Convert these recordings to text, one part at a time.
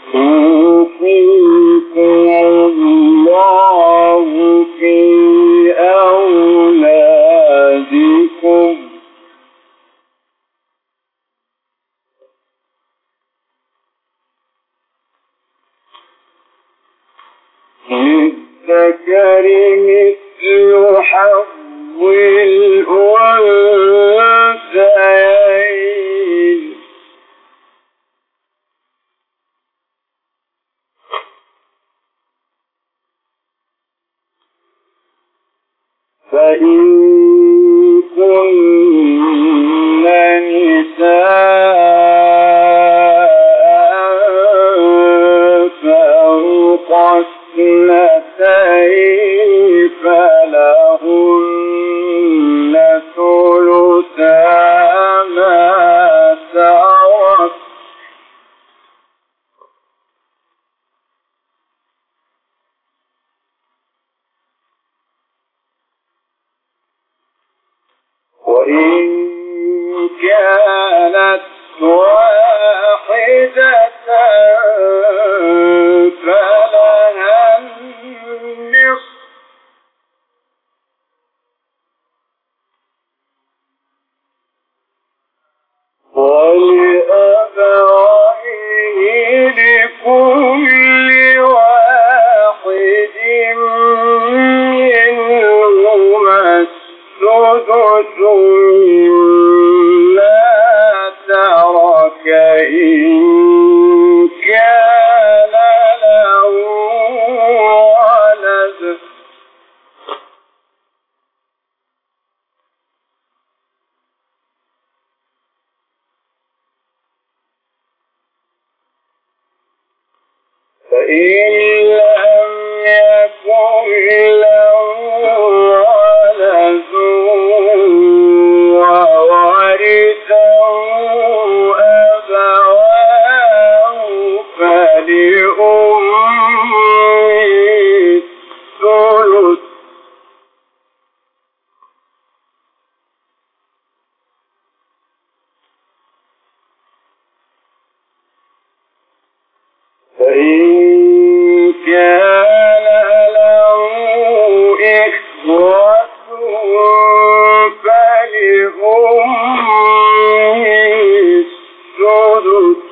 يوصيكم الله في أولادكم للذكر مثل حظ الأنثيين فإن كن نساء فوق اثنتين فلهن ثلثا ما ترك وإن كانت واحدة فلها النصف ولأبويه لكل واحد منهما السدس مما ترك إن كان له ولد فإن لم يكن له ولد وورثه أبواه فلأمه الثلث فإن كان له إخوة فلأمه السدس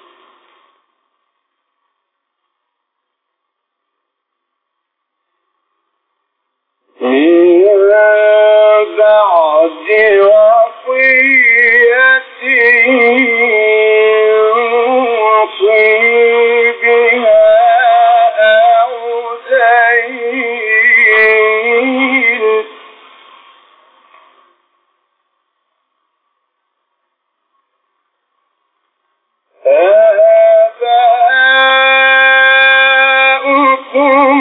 من بعد وصية يوصي بها أو دين آباؤكم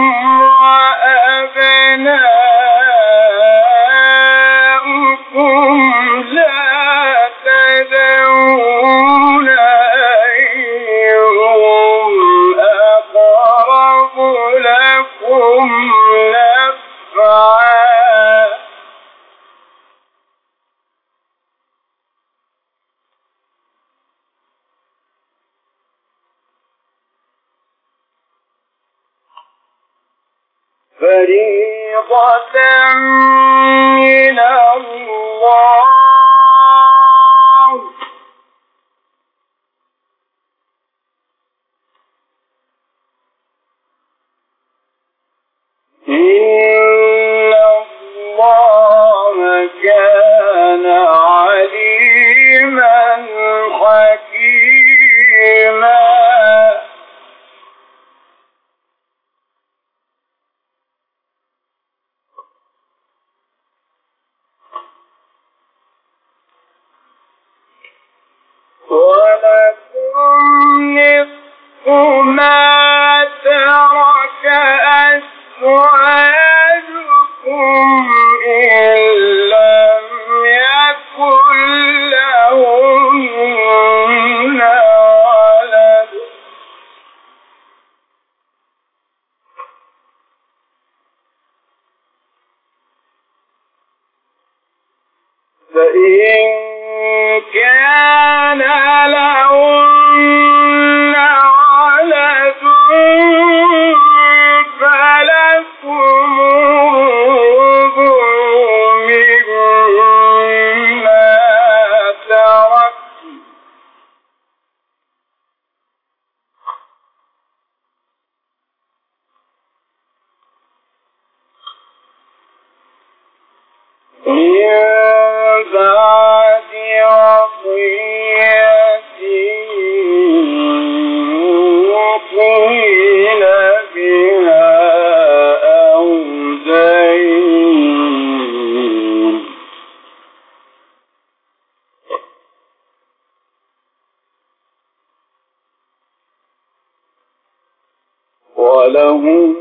وأبناؤكم لا تدرون أيهم أقرب لكم نفعا فريضة من الله إن الله كان عليما حكيما ولكم نصف ما ترك أزواجكم إن لم يكن لهن ولد فإن كان له ولهم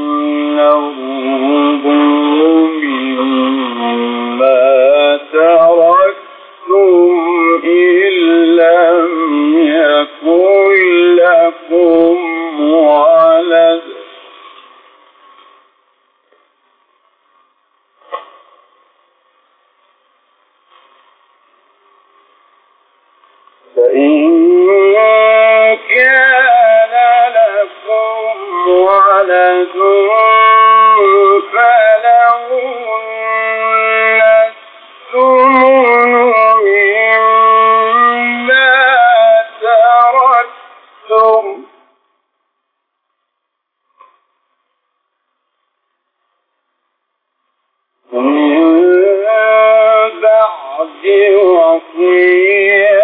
الربع مما تركتم إن لم يكن لكم ولد فإن كان لكم ولد فلهن الثمن مما تركتم من بعد وصية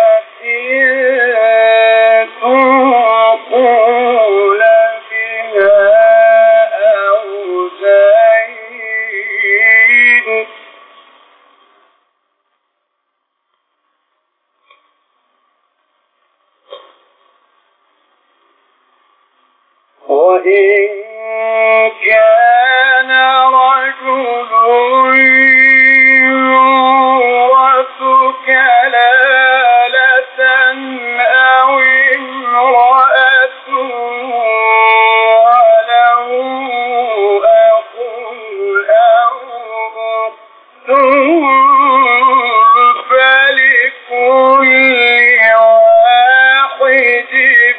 توصون بها أو دين وإن كان رجل يورث كلالة أو امرأة وله أخ أو أخت فلكل واحد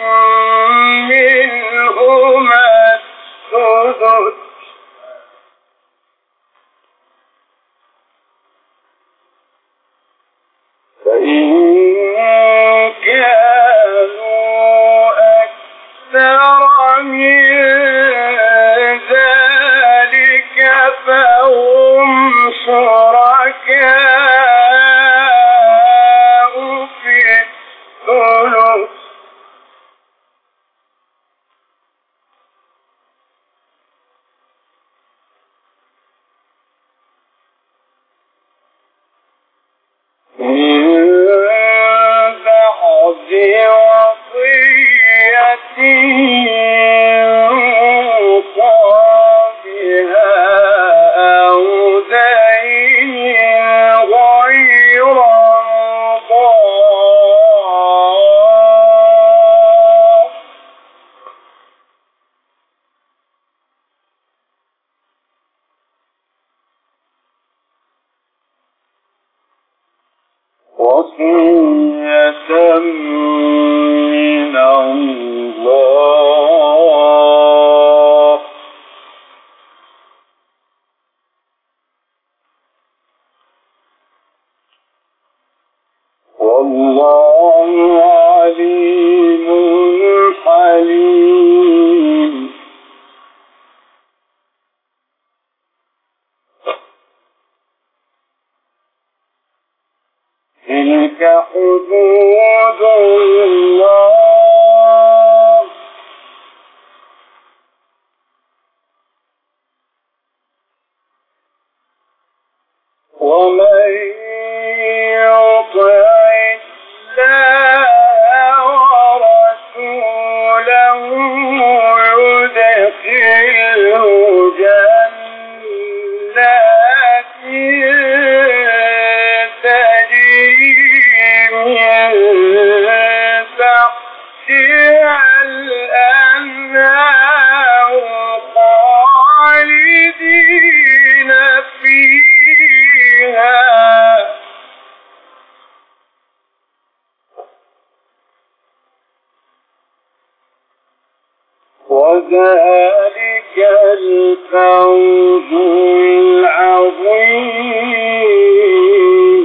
منهما السدس فإن كانوا أكثر من ذلك فهم شركاء في الثلث من بعد وصية يوصى بها أو دين غير مضار وصية من الله والله عليم حليم تلك حدود الله ومن يطع الله ورسوله يدخله جنات تجري من تحتها الأنهار خالدين فيها وذلك الفوز العظيم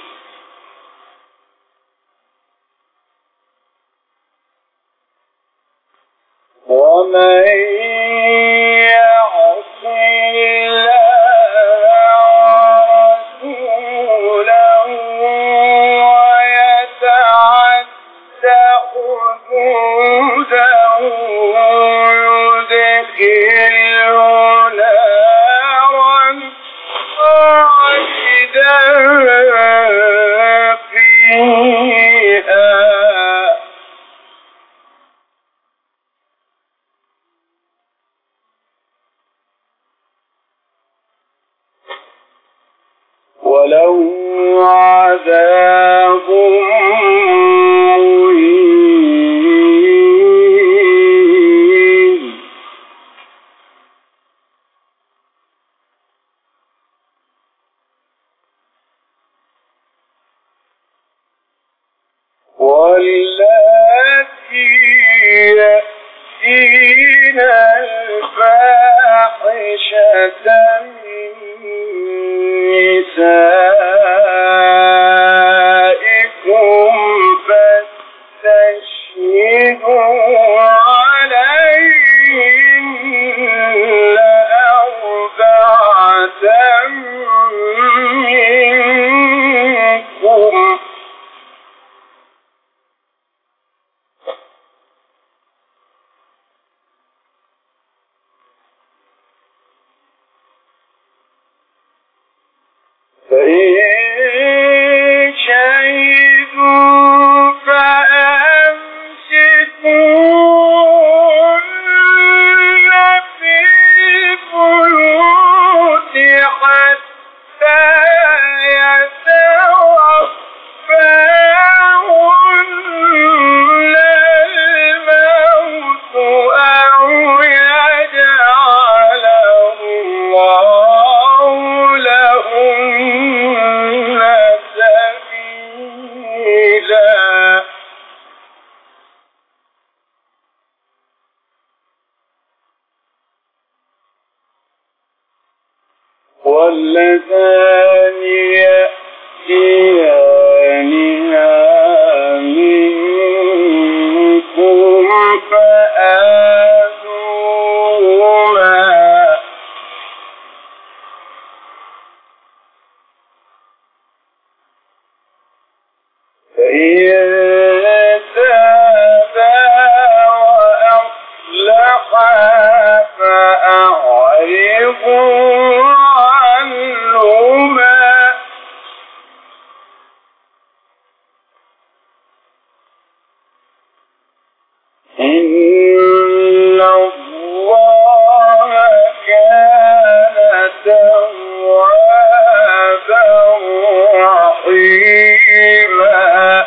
ومن يعص الله ورسوله ويتعد حدوده يدخله نارا خالدا فيها. واللاتي يأتين الفاحشة من نسائكم فاستشهدوا عليهن أربعة منكم فإن شهدوا فأمسكوهن في البيوت حتى يتوفاهن الموت أو يجعل الله لهن سبيلا واللذان يأتيانها منكم فآذوهما فإن تابا وأصلحا فأعرضوا عنهما إن الله كان توابا رحيما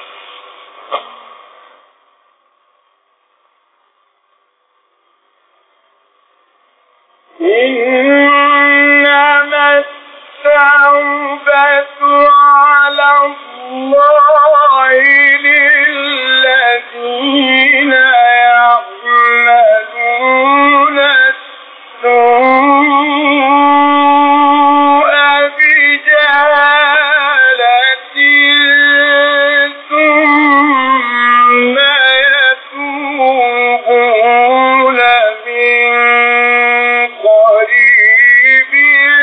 إنما التوبة على الله للذين يعملون السوء بجهالة ثم يتوبون من قريب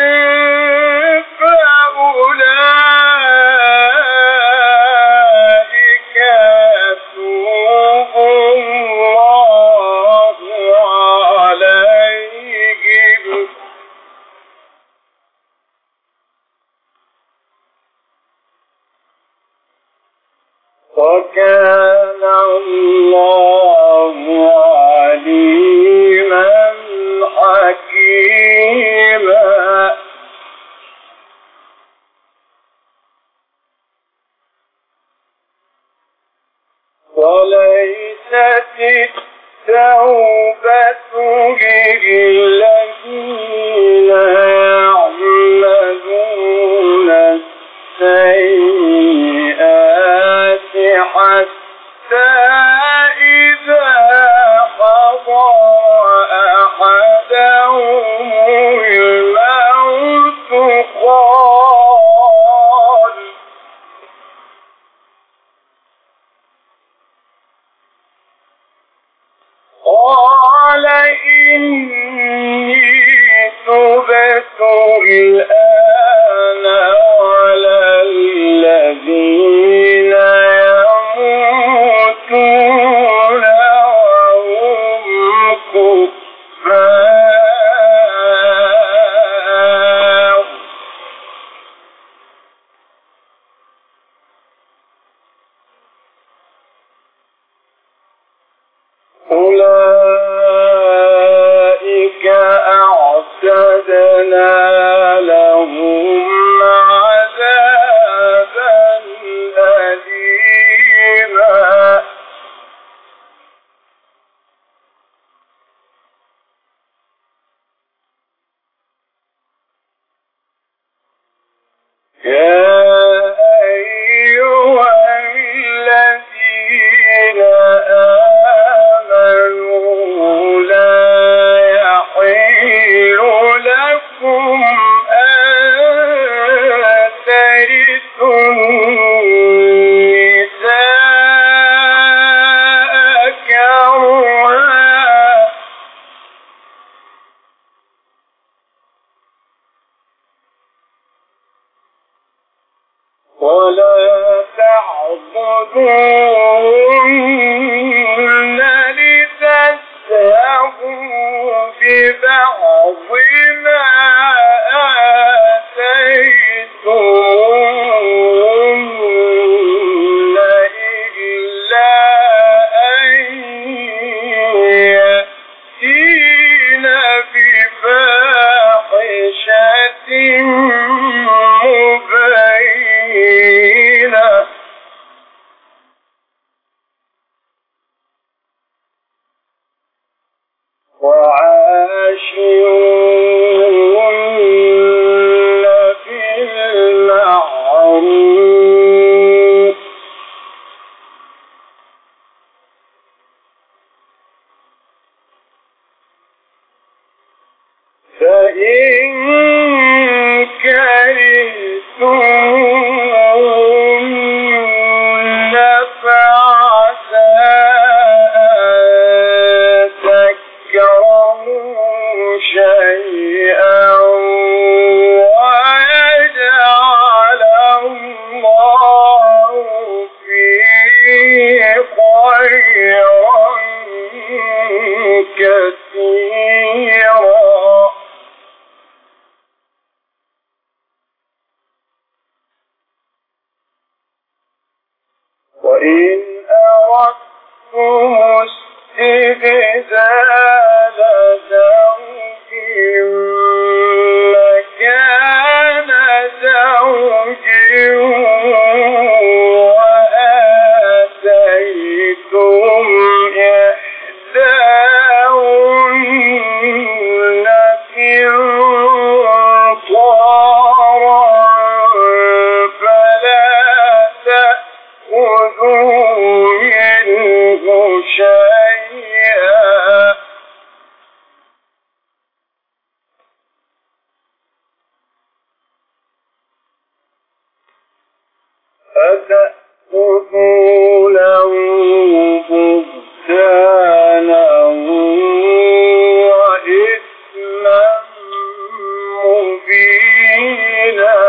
فأولئك يتوب الله عليهم وكان الله عليما حكيما وليست التوبة للذين يعملون السيئات حتى إذا حضر أحدهم الموت قال إني تبت الآن ولا الذين يموتون وهم كفار أولئك أعتدنا لهم عذابا أليما يا أيها الذين خذوهن لتذهبوا ببعض ما آتيتموهن إلا أن يأتين بفاحشة مبينة وعاشروهن بالمعروف فإن كرهتموهن فعسى أن تكرهوا شيئا ويجعل الله فيه خيرا كثيرا وإن أردتم استبدال زوج مكان زوج وآتيتم إحداهن قنطارا فلا تأخذوا منه شيئا فتأخذونه بهتانا وإثما مبينا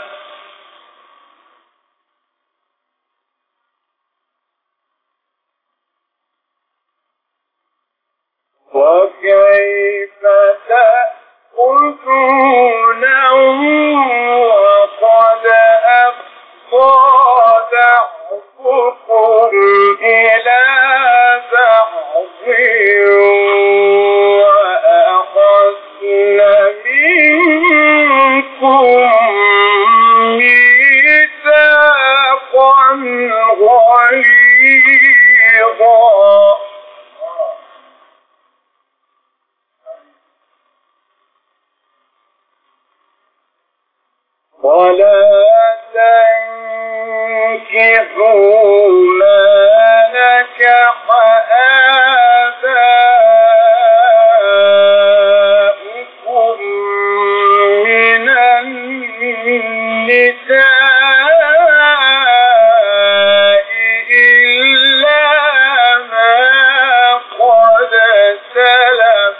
وكيف تأخذونه وقد أفضى بعضكم إلى بعض وأخذن منكم ميثاقا غليظا ولا تنكحوا ما نكح آباؤكم من النساء إلا ما قد سلف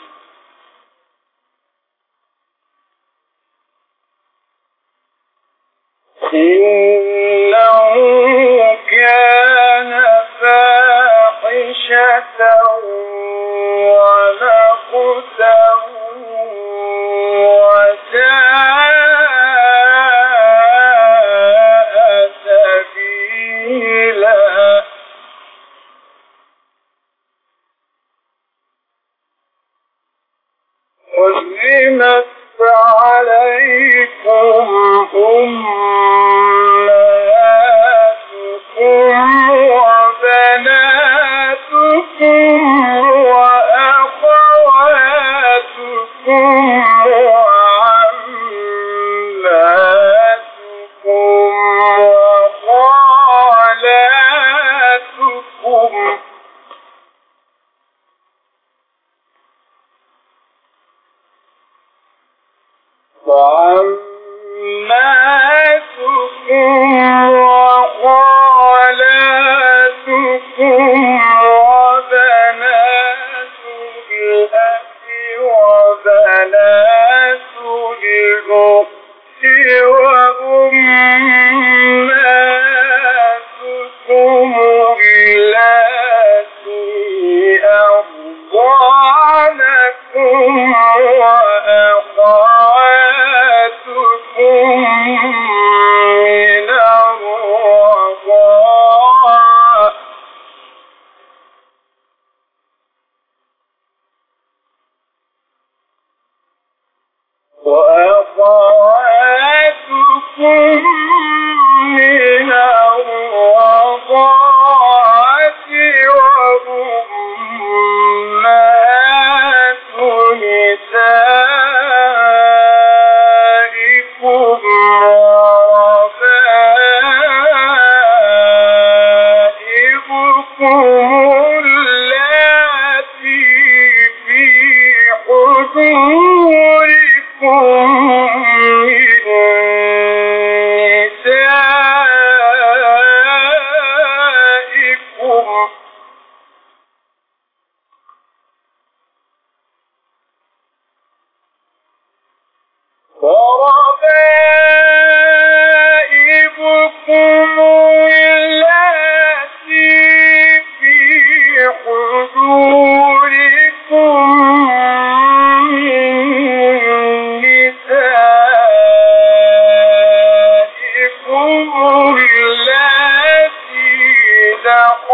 إنه كان فاحشة ومقتا وساء سبيلا حرمت عليكم أمهاتكم وبناتكم وأخواتكم وعماتكم وخالاتكم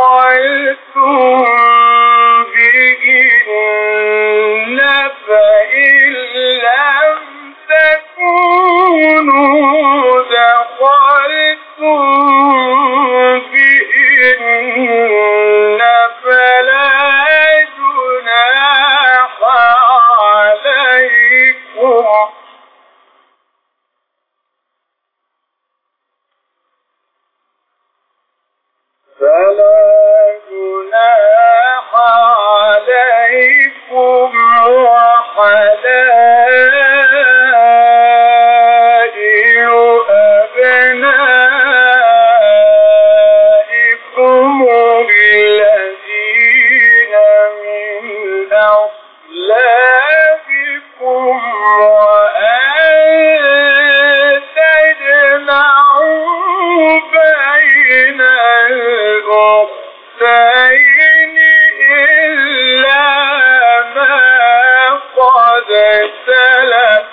دخلتم بهن فإن لم تكونوا دخلتم بهن فلا جناح عليكم وحلائل أبنائكم الذين من أصلابكم وأن تجمعوا بين الأختين إلا ما قد سلف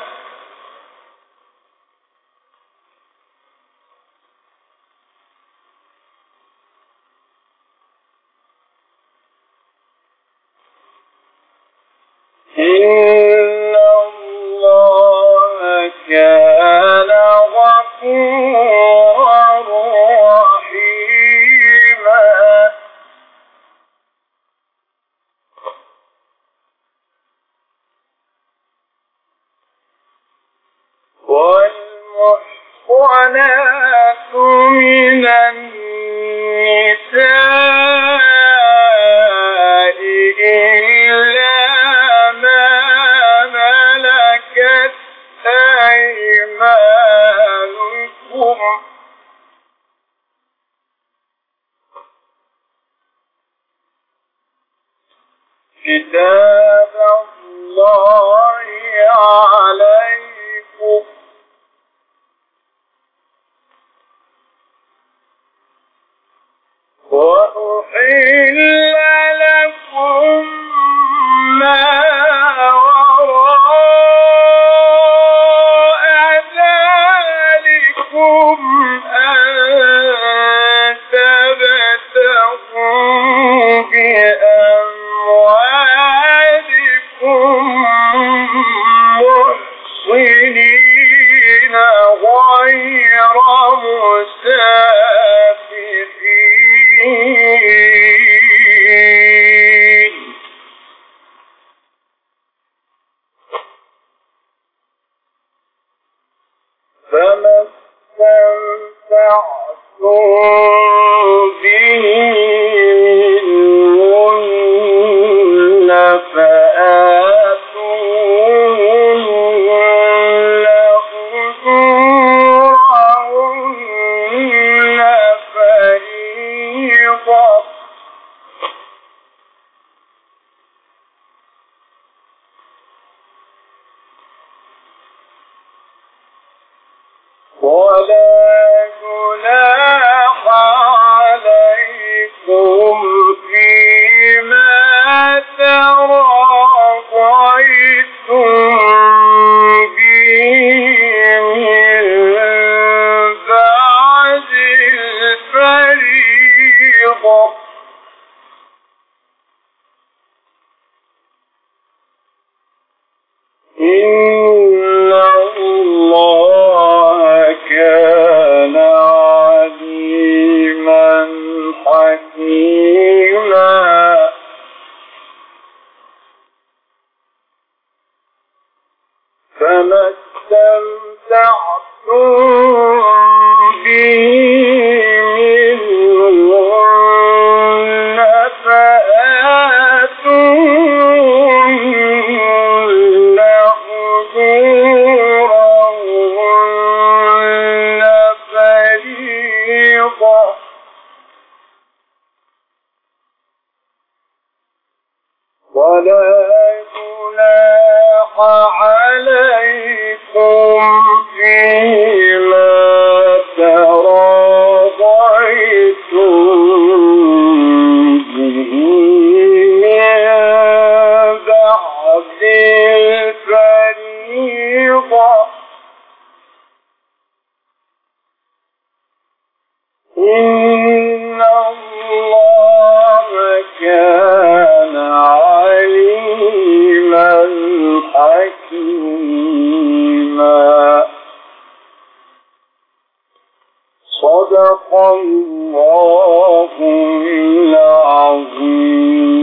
إن الله كان غفورا رحيما والمحصنات من النساء إلا ما ملكت أيمانكم كتاب الله عليكم وأحل لكم ما وراء ذلكم أن تبتغوا بأموالكم محصنين غير مسافحين فما استمتعتم به منهن فآتوهن أجورهن فريضة ولا جناح عليكم فيما تراضيتم به من بعد الفريضة إن الله كان عليما حكيما فما استمتعتم به منهن فآتوهن أجورهن فريضة ولا جناح عليكم فيما تراضيتم به من بعد الفريضة إن الله صدق الله العظيم.